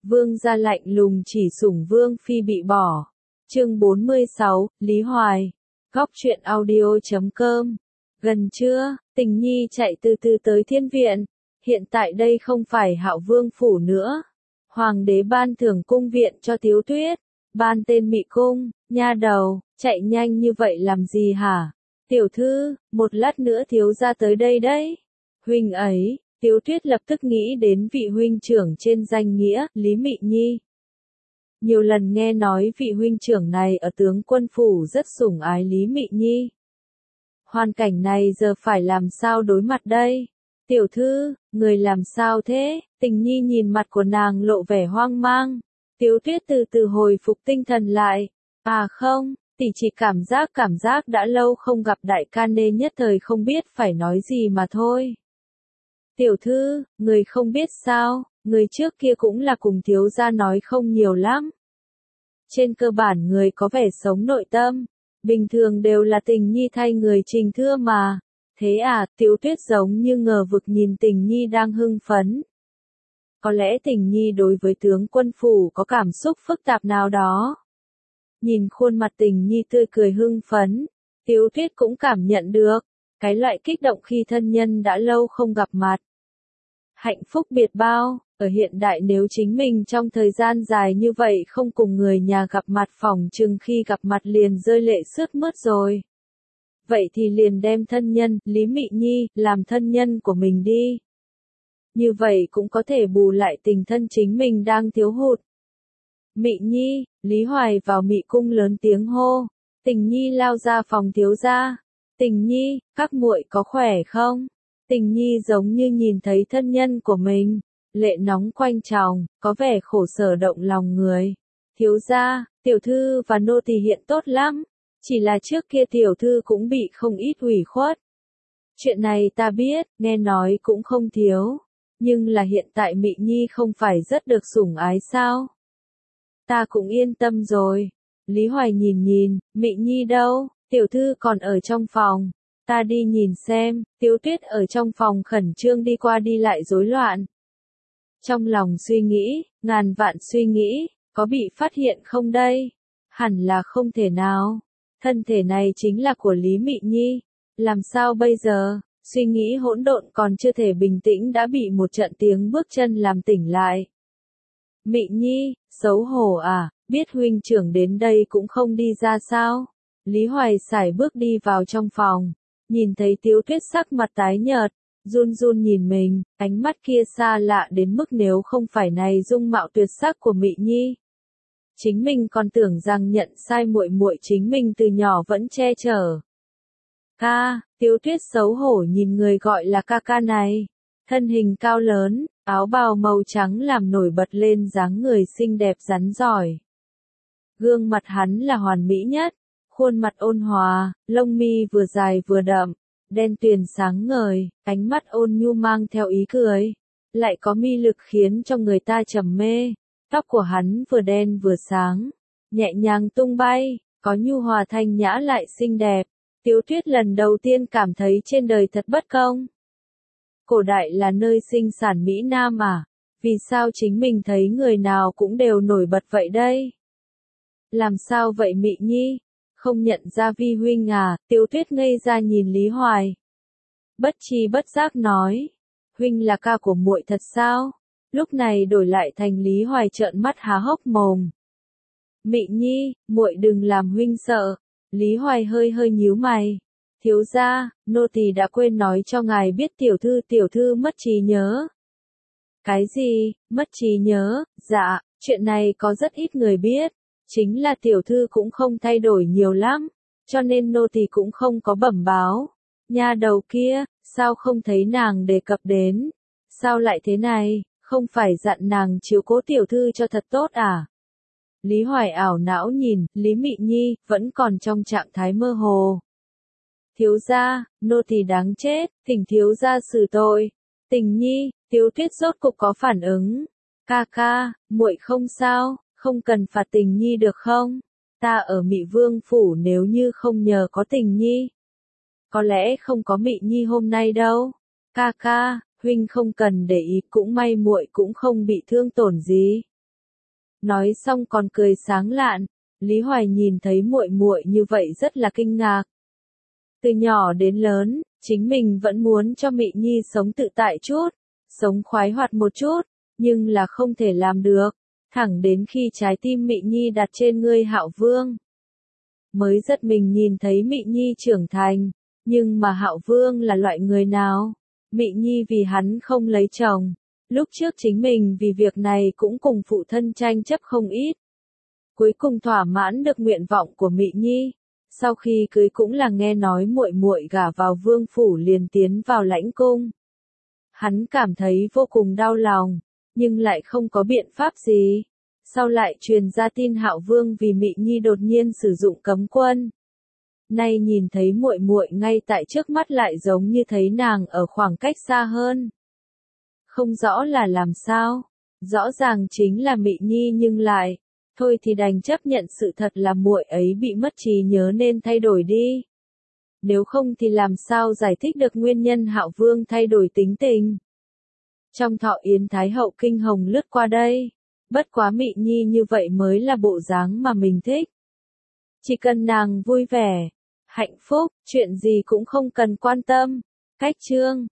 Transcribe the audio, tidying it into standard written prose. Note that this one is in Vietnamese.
Vương gia lạnh lùng chỉ sủng Vương phi bị bỏ. Chương 46, Lý Hoài. Góc truyện audio.com. Gần trưa, Tình Nhi chạy từ từ tới Thiên viện. Hiện tại đây không phải Hạo Vương phủ nữa. Hoàng đế ban thưởng cung viện cho Tiếu Tuyết. Ban tên Mị Cung. Nha đầu, chạy nhanh như vậy làm gì hả? Tiểu thư, một lát nữa thiếu gia tới đây đấy. Huynh ấy. Tiếu Tuyết lập tức nghĩ đến vị huynh trưởng trên danh nghĩa, Lý Mị Nhi. Nhiều lần nghe nói vị huynh trưởng này ở tướng quân phủ rất sủng ái Lý Mị Nhi. Hoàn cảnh này giờ phải làm sao đối mặt đây? Tiểu thư, người làm sao thế? Tình Nhi nhìn mặt của nàng lộ vẻ hoang mang. Tiếu Tuyết từ từ hồi phục tinh thần lại. À không, tỷ chỉ cảm giác đã lâu không gặp đại ca nên nhất thời không biết phải nói gì mà thôi. Tiểu thư, người không biết sao, người trước kia cũng là cùng thiếu gia nói không nhiều lắm. Trên cơ bản người có vẻ sống nội tâm, bình thường đều là Tình Nhi thay người trình thưa mà. Thế à, Tiếu Tuyết giống như ngờ vực nhìn Tình Nhi đang hưng phấn. Có lẽ Tình Nhi đối với tướng quân phủ có cảm xúc phức tạp nào đó. Nhìn khuôn mặt Tình Nhi tươi cười hưng phấn, Tiếu Tuyết cũng cảm nhận được. Cái loại kích động khi thân nhân đã lâu không gặp mặt. Hạnh phúc biệt bao, ở hiện đại nếu chính mình trong thời gian dài như vậy không cùng người nhà gặp mặt phỏng chừng khi gặp mặt liền rơi lệ sướt mướt rồi. Vậy thì liền đem thân nhân, Lý Mị Nhi, làm thân nhân của mình đi. Như vậy cũng có thể bù lại tình thân chính mình đang thiếu hụt. Mị Nhi, Lý Hoài vào Mị Cung lớn tiếng hô. Tình Nhi lao ra phòng thiếu gia. Tình Nhi, các muội có khỏe không? Tình Nhi giống như nhìn thấy thân nhân của mình, lệ nóng quanh tròng, có vẻ khổ sở động lòng người. Thiếu gia, tiểu thư và nô tỳ hiện tốt lắm, chỉ là trước kia tiểu thư cũng bị không ít ủy khuất. Chuyện này ta biết, nghe nói cũng không thiếu, nhưng là hiện tại Mị Nhi không phải rất được sủng ái sao? Ta cũng yên tâm rồi. Lý Hoài nhìn, Mị Nhi đâu? Tiểu thư còn ở trong phòng. Ta đi nhìn xem. Tiếu Tuyết ở trong phòng khẩn trương đi qua đi lại rối loạn. Trong lòng suy nghĩ, ngàn vạn suy nghĩ, có bị phát hiện không đây? Hẳn là không thể nào. Thân thể này chính là của Lý Mị Nhi. Làm sao bây giờ? Suy nghĩ hỗn độn còn chưa thể bình tĩnh đã bị một trận tiếng bước chân làm tỉnh lại. Mị Nhi, xấu hổ à, biết huynh trưởng đến đây cũng không đi ra sao? Lý Hoài sải bước đi vào trong phòng, nhìn thấy Tiếu Tuyết sắc mặt tái nhợt, run run nhìn mình, ánh mắt kia xa lạ đến mức nếu không phải này dung mạo tuyệt sắc của Mị Nhi. Chính mình còn tưởng rằng nhận sai muội muội chính mình từ nhỏ vẫn che chở. Ca, Tiếu Tuyết xấu hổ nhìn người gọi là ca ca này, thân hình cao lớn, áo bào màu trắng làm nổi bật lên dáng người xinh đẹp rắn giỏi. Gương mặt hắn là hoàn mỹ nhất, khuôn mặt ôn hòa, lông mi vừa dài vừa đậm, đen tuyền sáng ngời, ánh mắt ôn nhu mang theo ý cười, lại có mi lực khiến cho người ta trầm mê. Tóc của hắn vừa đen vừa sáng, nhẹ nhàng tung bay, có nhu hòa thanh nhã lại xinh đẹp. Tiếu Tuyết lần đầu tiên cảm thấy trên đời thật bất công. Cổ đại là nơi sinh sản Mỹ Nam à? Vì sao chính mình thấy người nào cũng đều nổi bật vậy đây? Làm sao vậy Mị Nhi? Không nhận ra vi huynh à? Tiếu Tuyết ngây ra nhìn Lý Hoài. Bất tri bất giác nói. Huynh là ca của muội thật sao? Lúc này đổi lại thành Lý Hoài trợn mắt há hốc mồm. Mị Nhi, muội đừng làm huynh sợ. Lý Hoài hơi nhíu mày. Thiếu gia, nô tỳ đã quên nói cho ngài biết tiểu thư mất trí nhớ. Cái gì, mất trí nhớ? Dạ, chuyện này có rất ít người biết. Chính là tiểu thư cũng không thay đổi nhiều lắm, cho nên nô tỳ cũng không có bẩm báo. Nha đầu kia, sao không thấy nàng đề cập đến? Sao lại thế này, không phải dặn nàng chiếu cố tiểu thư cho thật tốt à? Lý Hoài ảo não nhìn, Lý Mị Nhi, vẫn còn trong trạng thái mơ hồ. Thiếu gia, nô tỳ đáng chết, thỉnh thiếu gia xử tội. Tình Nhi, Tiếu Tuyết rốt cục có phản ứng. Ca ca, muội không sao, không cần phạt Tình Nhi được không? Ta ở Mị Vương phủ nếu như không nhờ có Tình Nhi, có lẽ không có Mị Nhi hôm nay đâu. Ca ca, huynh không cần để ý, cũng may muội cũng không bị thương tổn gì. Nói xong còn cười sáng lạn. Lý Hoài nhìn thấy muội muội như vậy rất là kinh ngạc. Từ nhỏ đến lớn, chính mình vẫn muốn cho Mị Nhi sống tự tại chút, sống khoái hoạt một chút, nhưng là không thể làm được, thẳng đến khi trái tim Mị Nhi đặt trên ngươi Hạo Vương. Mới giật mình nhìn thấy Mị Nhi trưởng thành, nhưng mà Hạo Vương là loại người nào? Mị Nhi vì hắn không lấy chồng, lúc trước chính mình vì việc này cũng cùng phụ thân tranh chấp không ít. Cuối cùng thỏa mãn được nguyện vọng của Mị Nhi. Sau khi cưới cũng là nghe nói muội muội gả vào vương phủ liền tiến vào lãnh cung. Hắn cảm thấy vô cùng đau lòng, nhưng lại không có biện pháp gì. Sau lại truyền ra tin Hạo Vương vì Mị Nhi đột nhiên sử dụng cấm quân. Nay nhìn thấy muội muội ngay tại trước mắt lại giống như thấy nàng ở khoảng cách xa hơn. Không rõ là làm sao, rõ ràng chính là Mị Nhi nhưng lại, thôi thì đành chấp nhận sự thật là muội ấy bị mất trí nhớ nên thay đổi đi. Nếu không thì làm sao giải thích được nguyên nhân Hạo Vương thay đổi tính tình. Trong thọ yến Thái hậu kinh hồng lướt qua đây, bất quá Mị Nhi như vậy mới là bộ dáng mà mình thích. Chỉ cần nàng vui vẻ, hạnh phúc, chuyện gì cũng không cần quan tâm. Cách chương